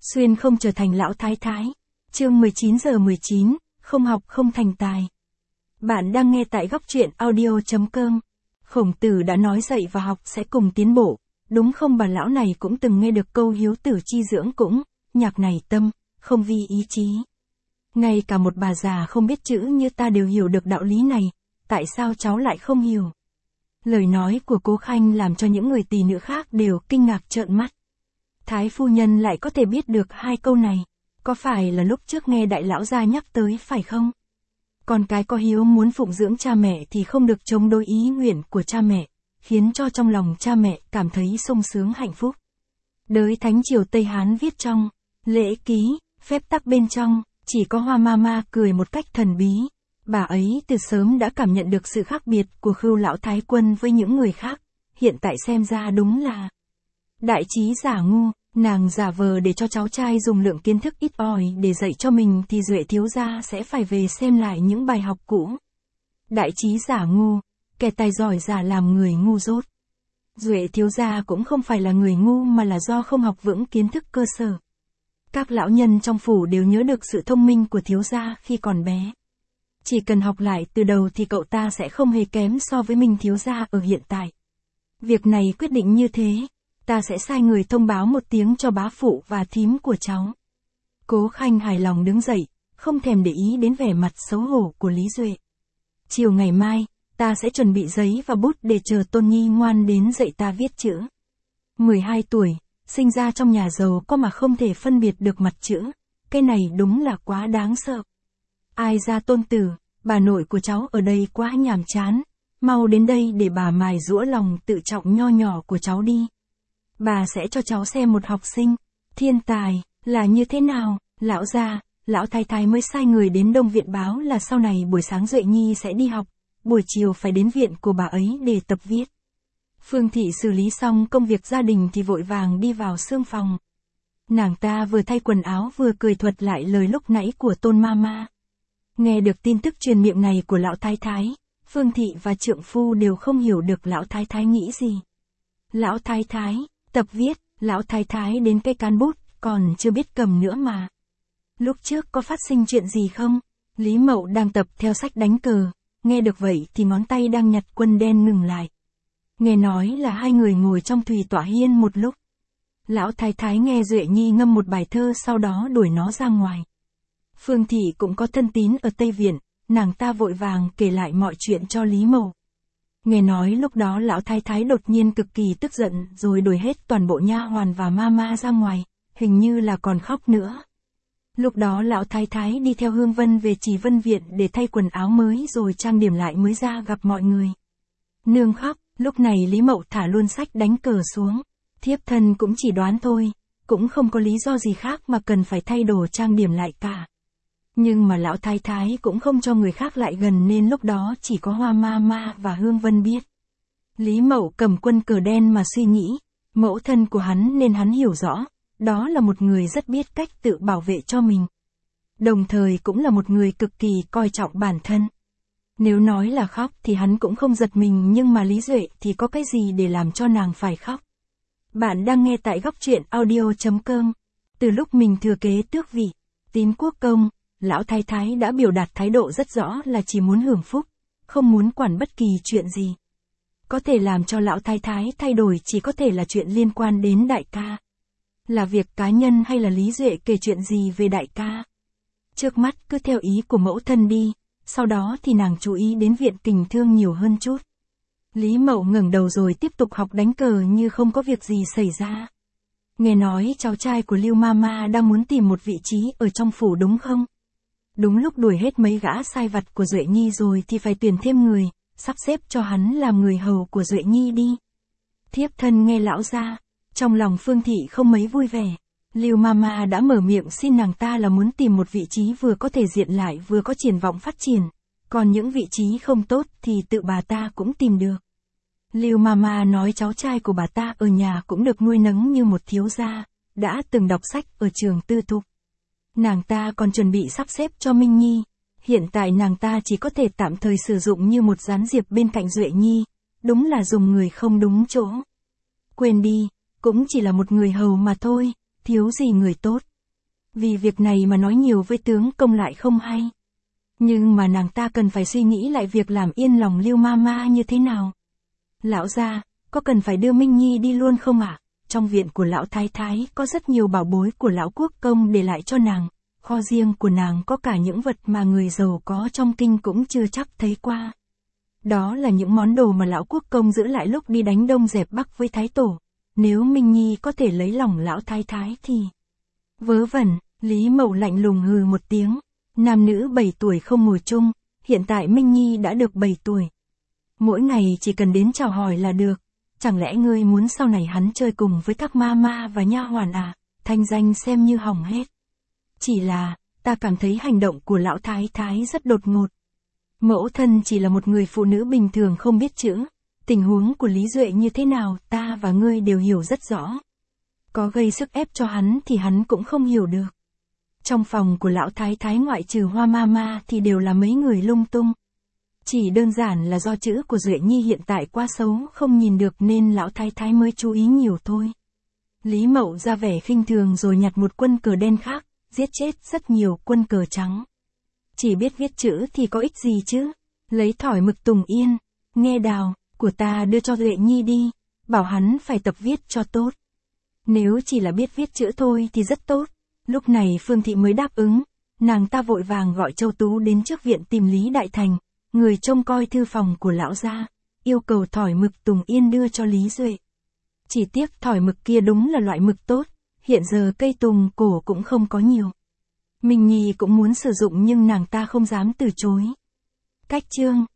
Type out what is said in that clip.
Xuyên không trở thành lão thái thái. Chương 19:19, không học không thành tài. Bạn đang nghe tại góc truyện audio.com. Khổng Tử đã nói dạy và học sẽ cùng tiến bộ, đúng không? Bà lão này cũng từng nghe được câu hiếu tử chi dưỡng cũng, nhạc này tâm, không vi ý chí. Ngay cả một bà già không biết chữ như ta đều hiểu được đạo lý này, tại sao cháu lại không hiểu? Lời nói của Cố Khanh làm cho những người tỳ nữ khác đều kinh ngạc trợn mắt. Thái phu nhân lại có thể biết được hai câu này, có phải là lúc trước nghe đại lão gia nhắc tới phải không? Con cái có hiếu muốn phụng dưỡng cha mẹ thì không được chống đối ý nguyện của cha mẹ, khiến cho trong lòng cha mẹ cảm thấy sung sướng hạnh phúc. Đới Thánh Triều Tây Hán viết trong lễ ký, phép tắc bên trong, chỉ có Hoa Mama cười một cách thần bí. Bà ấy từ sớm đã cảm nhận được sự khác biệt của Khưu lão thái quân với những người khác, hiện tại xem ra đúng là đại trí giả ngu. Nàng giả vờ để cho cháu trai dùng lượng kiến thức ít ỏi để dạy cho mình thì Duệ thiếu gia sẽ phải về xem lại những bài học cũ. Đại trí giả ngu, kẻ tài giỏi giả làm người ngu dốt. Duệ thiếu gia cũng không phải là người ngu mà là do không học vững kiến thức cơ sở. Các lão nhân trong phủ đều nhớ được sự thông minh của thiếu gia khi còn bé. Chỉ cần học lại từ đầu thì cậu ta sẽ không hề kém so với mình thiếu gia ở hiện tại. Việc này quyết định như thế. Ta sẽ sai người thông báo một tiếng cho bá phụ và thím của cháu. Cố Khanh hài lòng đứng dậy, không thèm để ý đến vẻ mặt xấu hổ của Lý Duệ. Chiều ngày mai, ta sẽ chuẩn bị giấy và bút để chờ Tôn Nhi ngoan đến dạy ta viết chữ. 12 tuổi, sinh ra trong nhà giàu có mà không thể phân biệt được mặt chữ. Cái này đúng là quá đáng sợ. Ai ra Tôn tử, bà nội của cháu ở đây quá nhàm chán. Mau đến đây để bà mài giũa lòng tự trọng nho nhỏ của cháu đi. Bà sẽ cho cháu xem một học sinh, thiên tài, là như thế nào. Lão gia, lão thái thái mới sai người đến Đông Viện báo là sau này buổi sáng Duệ Nhi sẽ đi học, buổi chiều phải đến viện của bà ấy để tập viết. Phương Thị xử lý xong công việc gia đình thì vội vàng đi vào xương phòng. Nàng ta vừa thay quần áo vừa cười thuật lại lời lúc nãy của Tôn Mama. Nghe được tin tức truyền miệng này của lão thái thái, Phương Thị và trượng phu đều không hiểu được lão thái thái nghĩ gì. Lão thái thái tập viết, lão thái thái đến cây cán bút, còn chưa biết cầm nữa mà. Lúc trước có phát sinh chuyện gì không? Lý Mậu đang tập theo sách đánh cờ, nghe được vậy thì ngón tay đang nhặt quân đen ngừng lại. Nghe nói là hai người ngồi trong thùy tọa hiên một lúc. Lão thái thái nghe Duệ Nhi ngâm một bài thơ sau đó đuổi nó ra ngoài. Phương Thị cũng có thân tín ở Tây Viện, nàng ta vội vàng kể lại mọi chuyện cho Lý Mậu. Nghe nói lúc đó lão thái thái đột nhiên cực kỳ tức giận rồi đuổi hết toàn bộ nha hoàn và mama ra ngoài, hình như là còn khóc nữa. Lúc đó lão thái thái đi theo Hương Vân về Trì Vân Viện để thay quần áo mới rồi trang điểm lại mới ra gặp mọi người. Nương khóc, lúc này Lý Mậu thả luôn sách đánh cờ xuống. Thiếp thân cũng chỉ đoán thôi, cũng không có lý do gì khác mà cần phải thay đồ trang điểm lại cả. Nhưng mà lão thái thái cũng không cho người khác lại gần nên lúc đó chỉ có Hoa Mama và Hương Vân biết. Lý Mậu cầm quân cờ đen mà suy nghĩ, mẫu thân của hắn nên hắn hiểu rõ, đó là một người rất biết cách tự bảo vệ cho mình. Đồng thời cũng là một người cực kỳ coi trọng bản thân. Nếu nói là khóc thì hắn cũng không giật mình nhưng mà Lý Duệ thì có cái gì để làm cho nàng phải khóc. Bạn đang nghe tại góc truyện audio.com. Từ lúc mình thừa kế tước vị, Tín quốc công, lão thái thái đã biểu đạt thái độ rất rõ là chỉ muốn hưởng phúc, không muốn quản bất kỳ chuyện gì. Có thể làm cho lão thái thái thay đổi chỉ có thể là chuyện liên quan đến đại ca. Là việc cá nhân hay là Lý Duệ kể chuyện gì về đại ca. Trước mắt cứ theo ý của mẫu thân đi, sau đó thì nàng chú ý đến Viện Kình Thương nhiều hơn chút. Lý Mậu ngẩng đầu rồi tiếp tục học đánh cờ như không có việc gì xảy ra. Nghe nói cháu trai của Lưu Mama đang muốn tìm một vị trí ở trong phủ đúng không? Đúng lúc đuổi hết mấy gã sai vặt của Duệ Nhi rồi thì phải tuyển thêm người, sắp xếp cho hắn làm người hầu của Duệ Nhi đi. Thiếp thân nghe lão ra, trong lòng Phương Thị không mấy vui vẻ. Lưu Mama đã mở miệng xin nàng ta là muốn tìm một vị trí vừa có thể diện lại vừa có triển vọng phát triển, còn những vị trí không tốt thì tự bà ta cũng tìm được. Lưu Mama nói cháu trai của bà ta ở nhà cũng được nuôi nấng như một thiếu gia, đã từng đọc sách ở trường tư thục. Nàng ta còn chuẩn bị sắp xếp cho Minh Nhi, hiện tại nàng ta chỉ có thể tạm thời sử dụng như một gián diệp bên cạnh Duệ Nhi, đúng là dùng người không đúng chỗ. Quên đi, cũng chỉ là một người hầu mà thôi, thiếu gì người tốt, Vì việc này mà nói nhiều với tướng công lại không hay. Nhưng mà nàng ta cần phải suy nghĩ lại việc làm yên lòng Lưu Mama như thế nào. Lão gia, có cần phải đưa Minh Nhi đi luôn không ạ? Trong viện của lão thái thái có rất nhiều bảo bối của lão quốc công để lại cho nàng. Kho riêng của nàng có cả những vật mà người giàu có trong kinh cũng chưa chắc thấy qua. Đó là những món đồ mà lão quốc công giữ lại lúc đi đánh Đông dẹp Bắc với thái tổ. Nếu Minh Nhi có thể lấy lòng lão thái thái thì... Vớ vẩn, Lý Mậu lạnh lùng hừ một tiếng. Nam nữ 7 tuổi không ngồi chung, hiện tại Minh Nhi đã được 7 tuổi. Mỗi ngày chỉ cần đến chào hỏi là được. Chẳng lẽ ngươi muốn sau này hắn chơi cùng với các ma và nha hoàn à? Thanh danh xem như hỏng hết. Chỉ là, ta cảm thấy hành động của lão thái thái rất đột ngột. Mẫu thân chỉ là một người phụ nữ bình thường không biết chữ. Tình huống của Lý Duệ như thế nào ta và ngươi đều hiểu rất rõ. Có gây sức ép cho hắn thì hắn cũng không hiểu được. Trong phòng của lão thái thái ngoại trừ Hoa Mama thì đều là mấy người lung tung. Chỉ đơn giản là do chữ của Duệ Nhi hiện tại quá xấu không nhìn được nên lão thái thái mới chú ý nhiều thôi. Lý Mậu ra vẻ khinh thường rồi nhặt một quân cờ đen khác, giết chết rất nhiều quân cờ trắng. Chỉ biết viết chữ thì có ích gì chứ? Lấy thỏi mực Tùng Yên, nghe đào, của ta đưa cho Duệ Nhi đi, bảo hắn phải tập viết cho tốt. Nếu chỉ là biết viết chữ thôi thì rất tốt. Lúc này Phương Thị mới đáp ứng, nàng ta vội vàng gọi Châu Tú đến trước viện tìm Lý Đại Thành, người trông coi thư phòng của lão gia, yêu cầu thỏi mực Tùng Yên đưa cho Lý Duệ. Chỉ tiếc thỏi mực kia đúng là loại mực tốt, hiện giờ cây tùng cổ cũng không có nhiều. Minh Nhi cũng muốn sử dụng nhưng nàng ta không dám từ chối. Cách chương